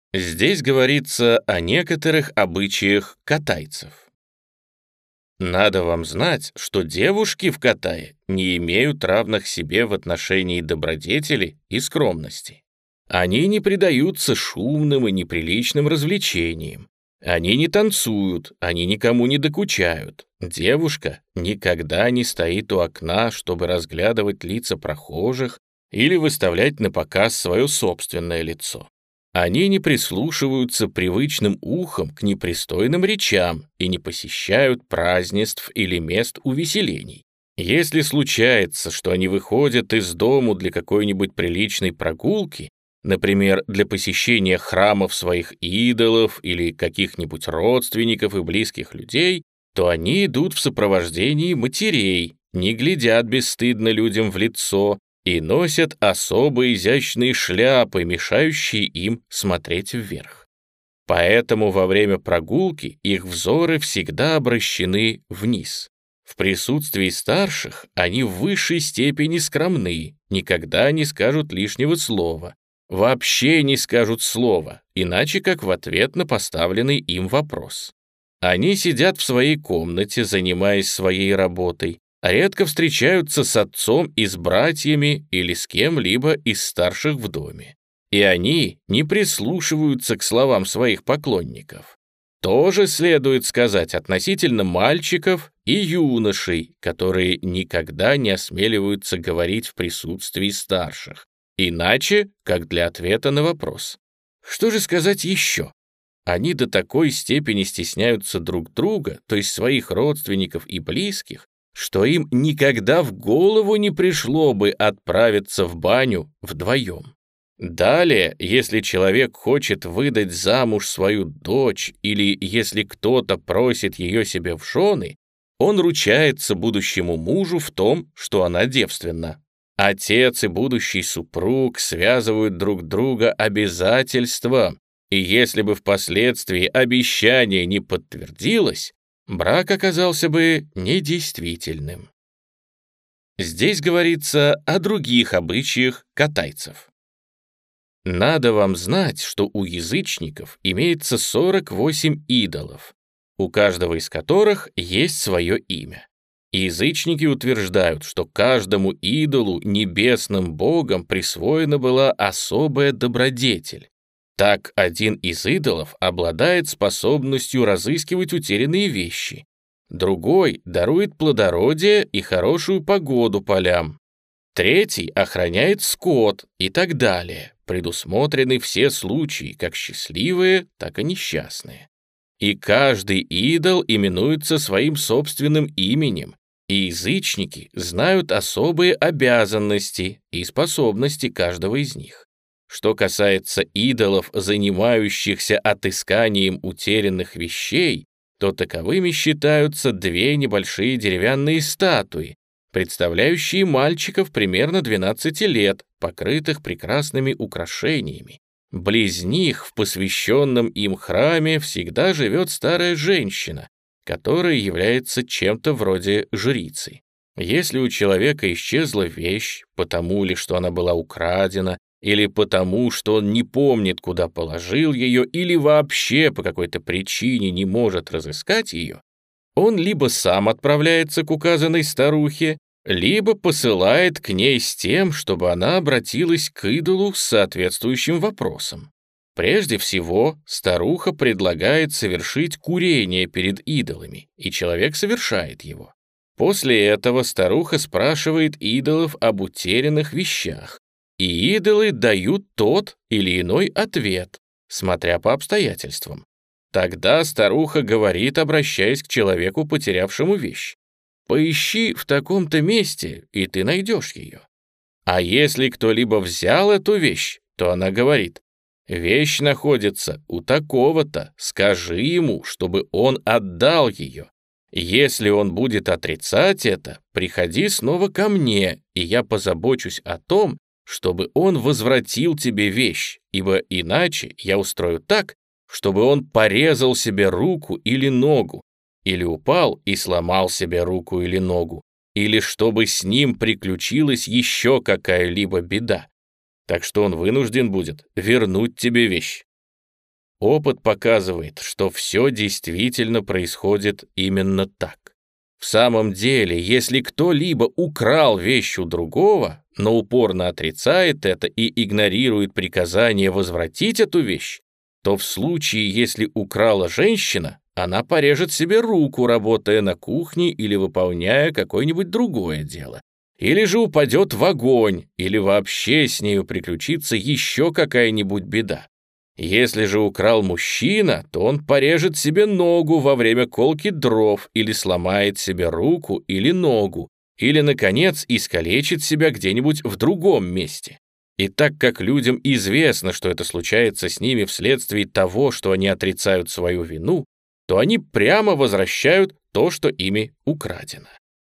Здесь говорится о некоторых обычаях катайцев. Надо вам знать, что девушки в Катае не имеют равных себе в отношении добродетели и скромности. Они не предаются шумным и неприличным развлечениям. Они не танцуют, они никому не докучают. Девушка никогда не стоит у окна, чтобы разглядывать лица прохожих или выставлять на показ свое собственное лицо. Они не прислушиваются привычным ухом к непристойным речам и не посещают празднеств или мест увеселений. Если случается, что они выходят из дому для какой-нибудь приличной прогулки, например, для посещения храмов своих идолов или каких-нибудь родственников и близких людей, то они идут в сопровождении матерей, не глядят бесстыдно людям в лицо и носят особо изящные шляпы, мешающие им смотреть вверх. Поэтому во время прогулки их взоры всегда обращены вниз. В присутствии старших они в высшей степени скромны, никогда не скажут лишнего слова, вообще не скажут слова, иначе как в ответ на поставленный им вопрос. Они сидят в своей комнате, занимаясь своей работой, редко встречаются с отцом и с братьями или с кем-либо из старших в доме. И они не прислушиваются к словам своих поклонников. Тоже следует сказать относительно мальчиков и юношей, которые никогда не осмеливаются говорить в присутствии старших, иначе, как для ответа на вопрос. Что же сказать еще? Они до такой степени стесняются друг друга, то есть своих родственников и близких, что им никогда в голову не пришло бы отправиться в баню вдвоем. Далее, если человек хочет выдать замуж свою дочь или если кто-то просит ее себе в жены, он ручается будущему мужу в том, что она девственна. Отец и будущий супруг связывают друг друга обязательством, и если бы впоследствии обещание не подтвердилось, брак оказался бы недействительным. Здесь говорится о других обычаях катайцев. Надо вам знать, что у язычников имеется 48 идолов, у каждого из которых есть свое имя. Язычники утверждают, что каждому идолу небесным богом присвоена была особая добродетель. Так один из идолов обладает способностью разыскивать утерянные вещи, другой дарует плодородие и хорошую погоду полям, третий охраняет скот и так далее. Предусмотрены все случаи, как счастливые, так и несчастные. И каждый идол именуется своим собственным именем, и язычники знают особые обязанности и способности каждого из них. Что касается идолов, занимающихся отысканием утерянных вещей, то таковыми считаются две небольшие деревянные статуи, представляющие мальчиков примерно 12 лет, покрытых прекрасными украшениями. Близ них, в посвященном им храме, всегда живет старая женщина, которая является чем-то вроде жрицы. Если у человека исчезла вещь, потому ли, что она была украдена, или потому, что он не помнит, куда положил ее, или вообще по какой-то причине не может разыскать ее, он либо сам отправляется к указанной старухе, либо посылает к ней с тем, чтобы она обратилась к идолу с соответствующим вопросом. Прежде всего, старуха предлагает совершить курение перед идолами, и человек совершает его. После этого старуха спрашивает идолов об утерянных вещах, и идолы дают тот или иной ответ, смотря по обстоятельствам. Тогда старуха говорит, обращаясь к человеку, потерявшему вещь: «Поищи в таком-то месте, и ты найдешь ее». А если кто-либо взял эту вещь, то она говорит: «Вещь находится у такого-то, скажи ему, чтобы он отдал ее. Если он будет отрицать это, приходи снова ко мне, и я позабочусь о том, чтобы он возвратил тебе вещь, ибо иначе я устрою так, чтобы он порезал себе руку или ногу, или упал и сломал себе руку или ногу, или чтобы с ним приключилась еще какая-либо беда. Так что он вынужден будет вернуть тебе вещь». Опыт показывает, что все действительно происходит именно так. В самом деле, если кто-либо украл вещь у другого, но упорно отрицает это и игнорирует приказание возвратить эту вещь, то в случае, если украла женщина, она порежет себе руку, работая на кухне или выполняя какое-нибудь другое дело. Или же упадет в огонь, или вообще с нею приключится еще какая-нибудь беда. Если же украл мужчина, то он порежет себе ногу во время колки дров или сломает себе руку или ногу, или, наконец, искалечит себя где-нибудь в другом месте. И так как людям известно, что это случается с ними вследствие того, что они отрицают свою вину, то они прямо возвращают то, что ими украдено.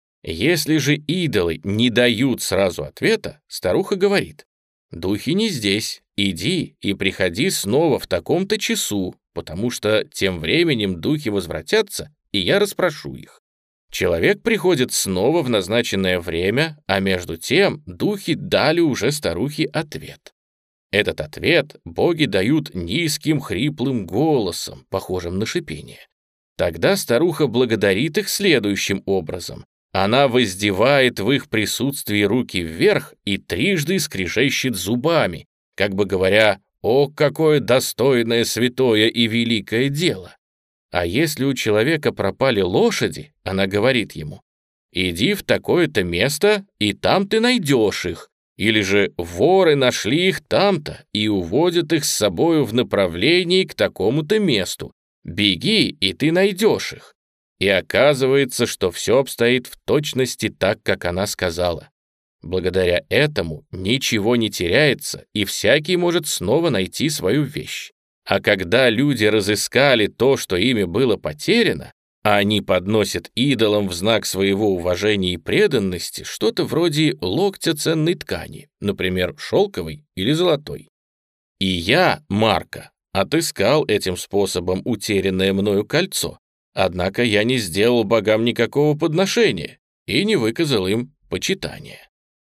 Если же идолы не дают сразу ответа, старуха говорит: «Духи не здесь, иди и приходи снова в таком-то часу, потому что тем временем духи возвратятся, и я расспрошу их». Человек приходит снова в назначенное время, а между тем духи дали уже старухе ответ. Этот ответ боги дают низким хриплым голосом, похожим на шипение. Тогда старуха благодарит их следующим образом. Она воздевает в их присутствии руки вверх и трижды скрежещет зубами, как бы говоря: «О, какое достойное, святое и великое дело!» А если у человека пропали лошади, она говорит ему: «Иди в такое-то место, и там ты найдешь их». Или же воры нашли их там-то и уводят их с собою в направлении к такому-то месту. Беги, и ты найдешь их. И оказывается, что все обстоит в точности так, как она сказала. Благодаря этому ничего не теряется, и всякий может снова найти свою вещь. А когда люди разыскали то, что ими было потеряно, а они подносят идолам в знак своего уважения и преданности что-то вроде локтя ценной ткани, например, шелковой или золотой. И я, Марко, отыскал этим способом утерянное мною кольцо, однако я не сделал богам никакого подношения и не выказал им почитания.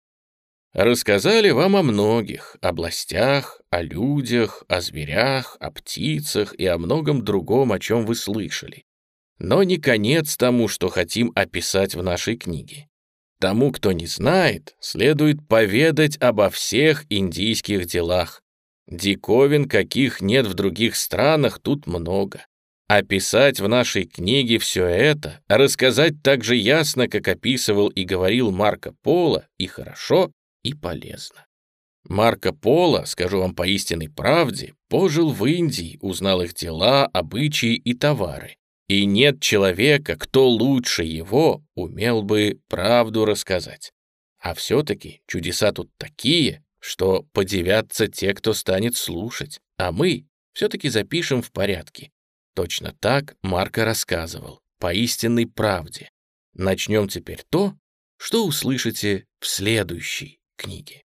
Рассказали вам о многих областях, о людях, о зверях, о птицах и о многом другом, о чем вы слышали. Но не конец тому, что хотим описать в нашей книге. Тому, кто не знает, следует поведать обо всех индийских делах. Диковин, каких нет в других странах, тут много. Описать в нашей книге все это, рассказать так же ясно, как описывал и говорил Марко Поло, и хорошо, и полезно. Марко Поло, скажу вам по истинной правде, пожил в Индии, узнал их дела, обычаи и товары. И нет человека, кто лучше его умел бы правду рассказать. А все-таки чудеса тут такие, что подивятся те, кто станет слушать, а мы все-таки запишем в порядке. Точно так Марко рассказывал, по истинной правде. Начнем теперь то, что услышите в следующей книге.